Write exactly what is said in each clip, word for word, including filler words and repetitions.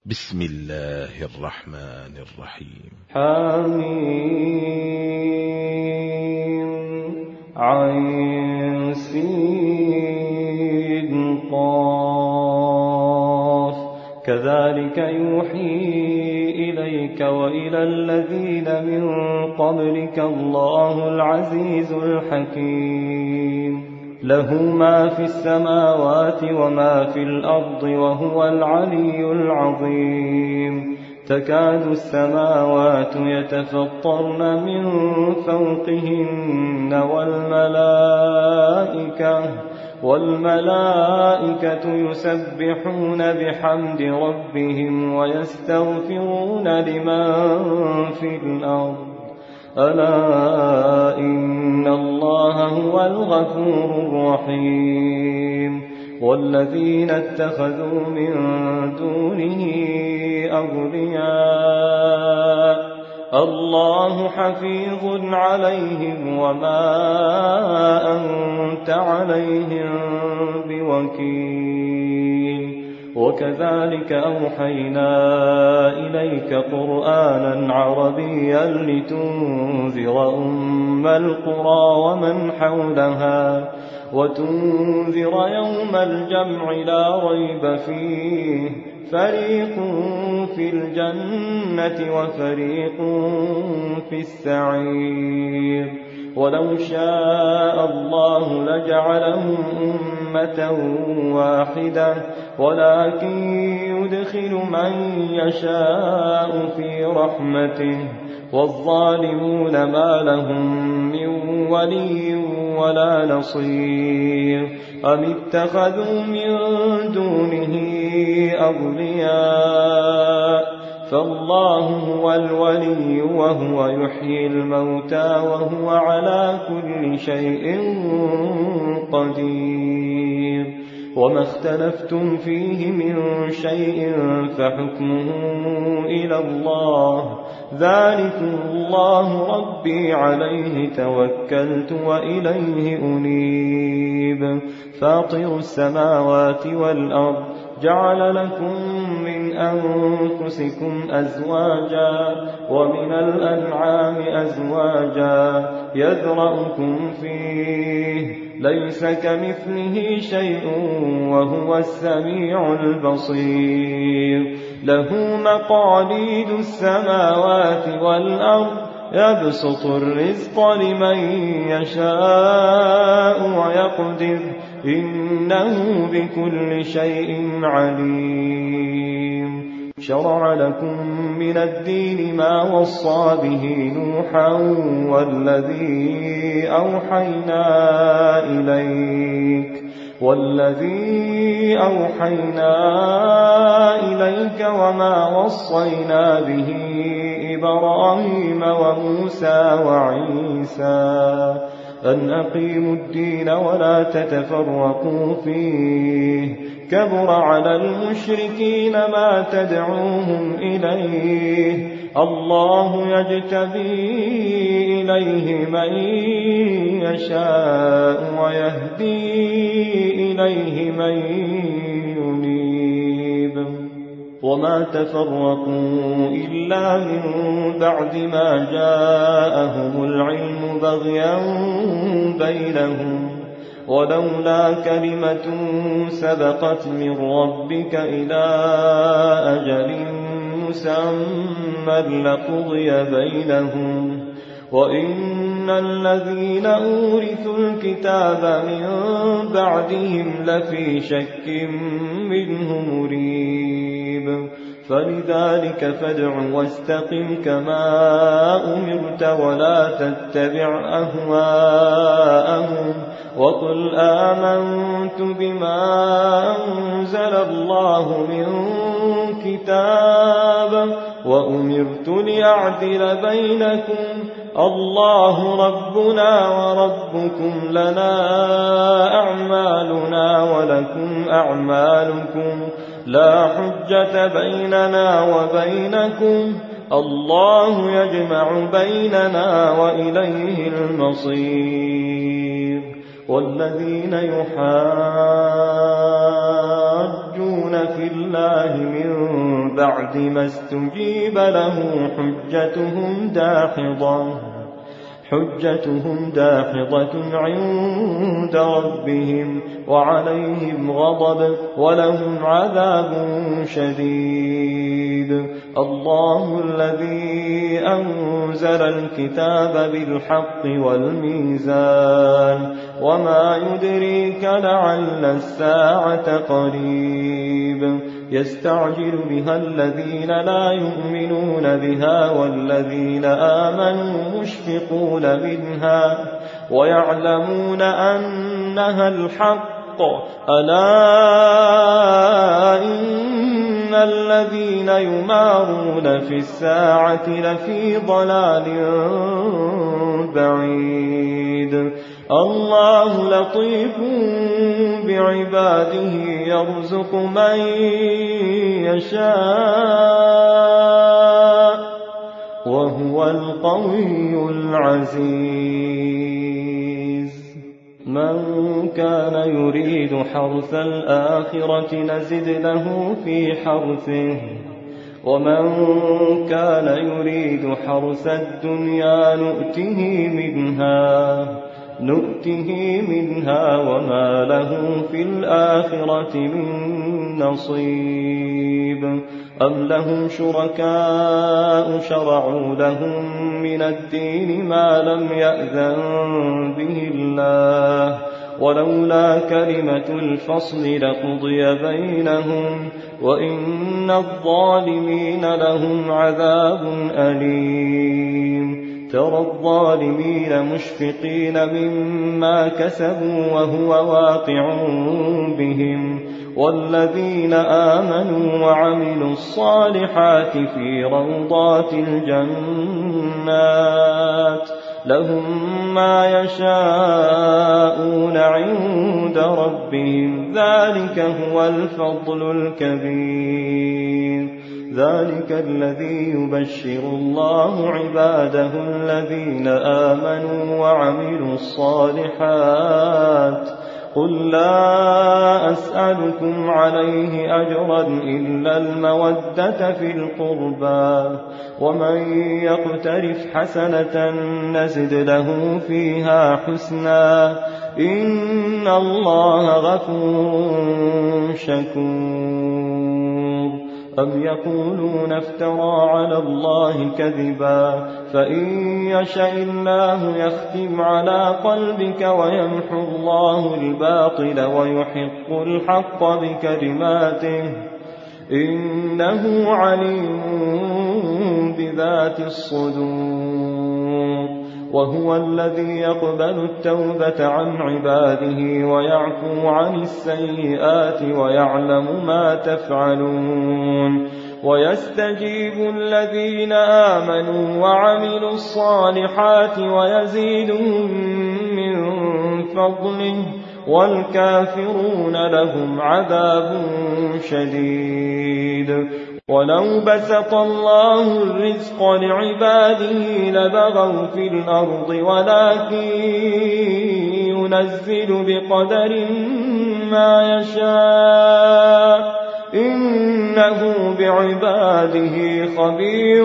بسم الله الرحمن الرحيم. حميم عين سين قاف كذلك يوحي إليك وإلى الذين من قبلك الله العزيز الحكيم له ما في السماوات وما في الأرض وهو العلي العظيم تكاد السماوات يتفطرن من فوقهن والملائكة والملائكة يسبحون بحمد ربهم ويستغفرون لمن في الأرض ألا إن الله هو الغفور الرحيم والذين اتخذوا من دونه أولياء الله حفيظ عليهم وما أنت عليهم بوكيل وكذلك أوحينا إليك قرآنا عربيا لتنذر أم القرى ومن حولها وتنذر يوم الجمع لا ريب فيه فريق في الجنة وفريق في السعير ولو شاء الله لجعلهم أمة واحدة ولكن يدخل من يشاء في رحمته والظالمون ما لهم من ولي ولا نصير أم اتخذوا من دونه أولياء فالله هو الولي وهو يحيي الموتى وهو على كل شيء قدير وما اختلفتم فيه من شيء فحكمه إلى الله ذلكم الله ربي عليه توكلت وإليه أنيب فاطر السماوات والأرض جعل لكم من أنفسكم أزواجا ومن الأنعام أزواجا يذرأكم فيه ليس كمثله شيء وهو السميع البصير له مقاليد السماوات والأرض يبسط الرزق لمن يشاء ويقدر إنه بكل شيء عليم شرع لكم من الدين ما وصى به نوحا والذي أوحينا إليك والذي أوحينا إليك وما وصينا به إبراهيم وموسى وعيسى أن أقيموا الدين ولا تتفرقوا فيه كبر على المشركين ما تدعوهم إليه الله يجتبي إليه من يشاء ويهدي إليه من ينيب وما تفرقوا إلا من بعد ما جاءهم العلم بغيا بينهم ولولا كلمة سبقت من ربك إلى أجل مسمى لقضي بينهم وإن الذين أورثوا الكتاب من بعدهم لفي شك منه مريب فلذلك فادع واستقم كما أمرت ولا تتبع أهواءهم وقل آمنت بما أنزل الله من كتاب وأمرت لأعدل بينكم الله ربنا وربكم لنا أعمالنا ولكم أعمالكم لا حجة بيننا وبينكم الله يجمع بيننا وإليه المصير والذين يحاجون يجادلون في الله من بعد ما استجيب له حجتهم داحضة حجتهم داحضة عند ربهم وعليهم غضب ولهم عذاب شديد. الله الذي أنزل الكتاب بالحق والميزان وما يدريك لعل الساعة قريب. يستعجل بها الذين لا يؤمنون بها والذين آمنوا مشفقون منها ويعلمون أنها الحق. ألا إن الذين يمارون في الساعة لفي ضلال بعيد. الله لطيف بعباده يرزق من يشاء وهو القوي العزيز. من كان يريد حرث الآخرة نزد له في حرثه ومن كان يريد حرث الدنيا نؤته منها نؤته منها وما له في الآخرة من نصيب. أم لهم شركاء شرعوا لهم من الدين ما لم يأذن به الله ولولا كلمة الفصل لقضي بينهم وإن الظالمين لهم عذاب أليم. ترى الظالمين مشفقين مما كسبوا وهو واقع بهم والذين آمنوا وعملوا الصالحات في روضات الجنات لهم ما يشاءون عند ربهم ذلك هو الفضل الكبير. ذلك الذي يبشر الله عباده الذين آمنوا وعملوا الصالحات. قل لا أسألكم عليه أجرا إلا المودة في القربى ومن يقترف حسنة نزد له فيها حسنا إن الله غفور شكور. أم يقولون افترى على الله كذبا فإن يشاء الله يختم على قلبك ويمحو الله الباطل ويحق الحق بكلماته إنه عليم بذات الصدور. وهو الذي يقبل التوبة عن عباده ويعفو عن السيئات ويعلم ما تفعلون ويستجيب الذين آمنوا وعملوا الصالحات ويزيدهم من فضله والكافرون لهم عذاب شديد. ولو بسط الله الرزق لعباده لبغوا في الأرض ولكن ينزل بقدر ما يشاء إنه بعباده خبير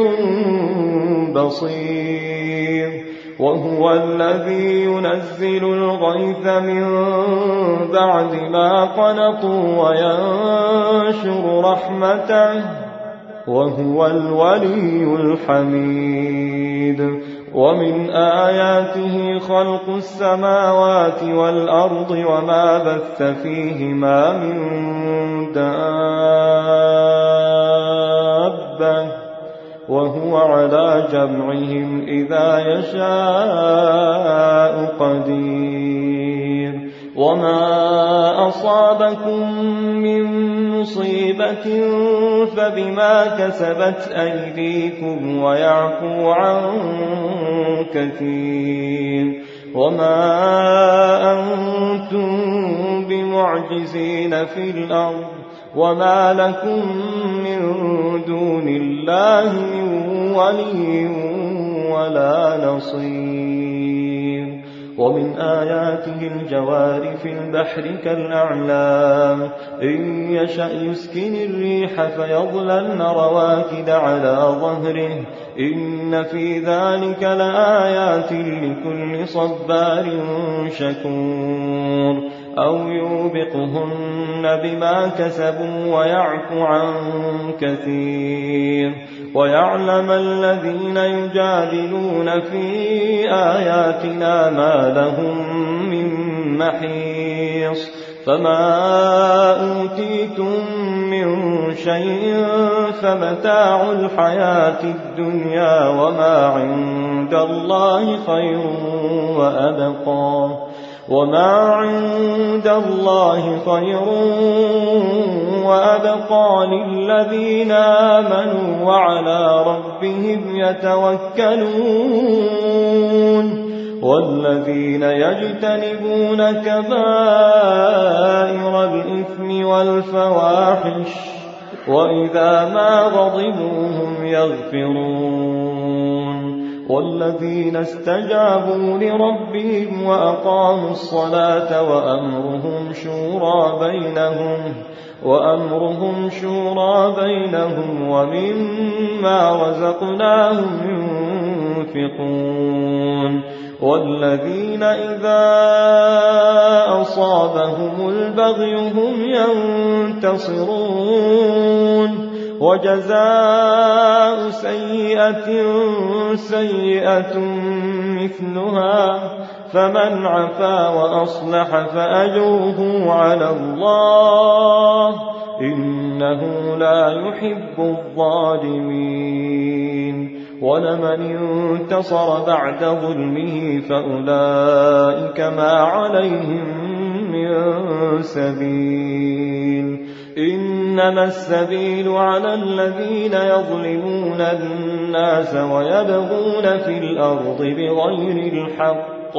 بصير. وهو الذي ينزل الغيث من بعد ما قنطوا وينشر رحمته وهو الولي الحميد. ومن آياته خلق السماوات والأرض وما بث فيهما من دابة وهو على جمعهم إذا يشاء قدير. وما أصابكم من مصيبة فبما كسبت أيديكم ويعفو عن كثير. وما أنتم بمعجزين في الأرض وما لكم من دون الله من ولي ولا نصير. ومن آياته الجوار في البحر كالأعلام إن يشأ يسكن الريح فيظللن رواكد على ظهره إن في ذلك لآيات لكل صبار شكور أو يوبقهن بما كسبوا ويعفو عن كثير ويعلم الذين يجادلون في آياتنا ما لهم من محيص فما أوتيتم من شيء فمتاع الحياة الدنيا وما عند الله خير وأبقى وما عند الله خير وأبقى للذين آمنوا وعلى ربهم يتوكلون والذين يجتنبون كبائر الإثم والفواحش وإذا ما غضبوا هم يغفرون والذين استجابوا لربهم وأقاموا الصلاة وأمرهم شورى بينهم وأمرهم شورى بينهم ومما رزقناهم ينفقون والذين إذا أصابهم البغي هم ينتصرون وجزاء سيئة سيئة مثلها فمن عفا وأصلح فأجره على الله إنه لا يحب الظالمين ولمن انتصر بعد ظلمه فأولئك ما عليهم من سبيل إنما السبيل على الذين يظلمون الناس ويبغون في الأرض بغير الحق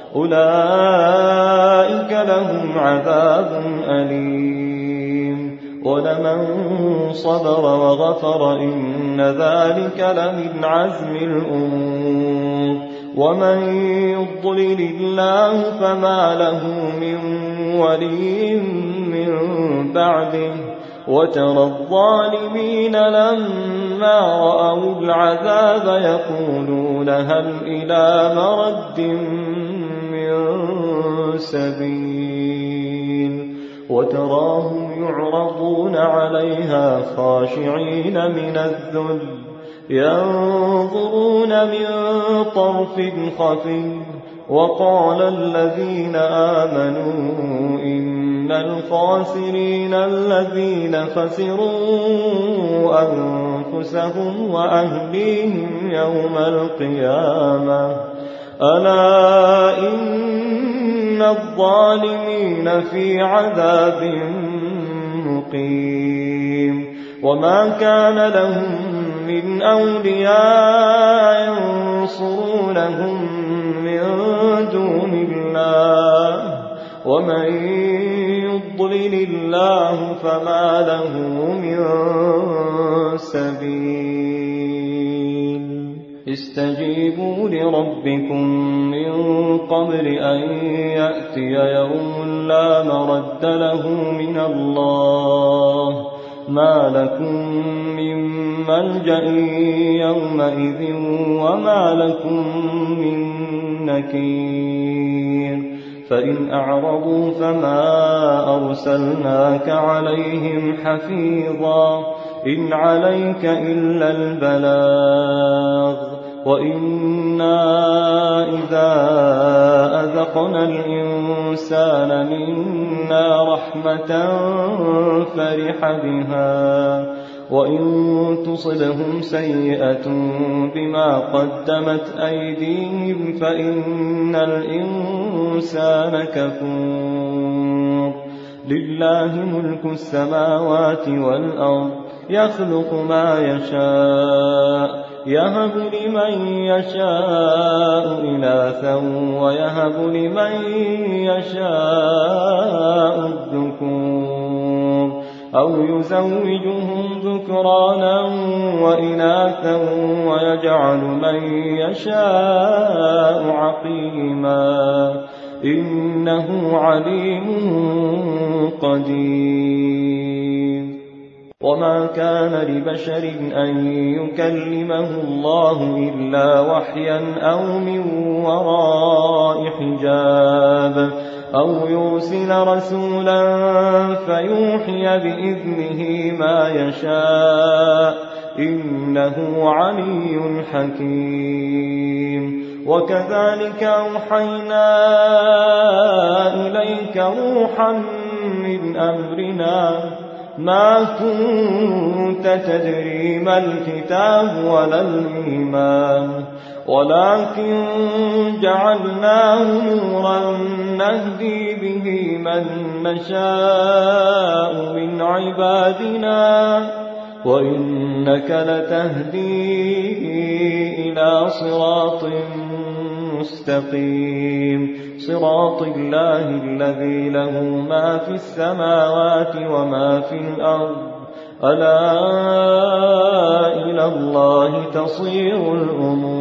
أولئك لهم عذاب أليم ولمن صبر وغفر إن ذلك لمن عزم الأمور ومن يضلل الله فما له من ولي من بعده وترى الظالمين لما رأوا العذاب يقولون هل إلى مرد من سبيل وتراهم يعرضون عليها خاشعين من الذل ينظرون من طرف خفي وقال الذين آمنوا إن الخاسرين الذين خسروا أنفسهم وأهليهم يوم القيامة ألا إن الظالمين في عذاب مقيم وما كان لهم من أولياء ينصرونهم من دون الله ومن يضلل الله فما له من سبيل استجيبوا لربكم من قبل أن يأتي يوم لا مرد له من الله ما لكم من ملجأ يومئذ وما لكم من نكير فإن أعرضوا فما أرسلناك عليهم حفيظا إن عليك إلا البلاغ وإنا إذا أذقنا الإنسان منا رحمة فرح بها وإن تصبهم سيئة بما قدمت أيديهم فإن الإنسان كفور لله ملك السماوات والأرض يخلق ما يشاء يهب لمن يشاء إناثا ويهب لمن يشاء الذكور أو يزوجهم ذكرانا وإناثا ويجعل من يشاء عقيما إنه عليم قدير. وما كان لبشر أن يكلمه الله إلا وحيا أو من وراء حجاب أو يرسل رسولا فيوحي بإذنه ما يشاء إنه علي حكيم. وكذلك أوحينا إليك روحا من أمرنا ما كنت تدري ما الكتاب ولا الإيمان ولكن جعلناه نورا نهدي به من نشاء من عبادنا وإنك لتهدي إلى صراط مستقيم صراط الله الذي له ما في السماوات وما في الأرض ألا إلى الله تصير الأمور.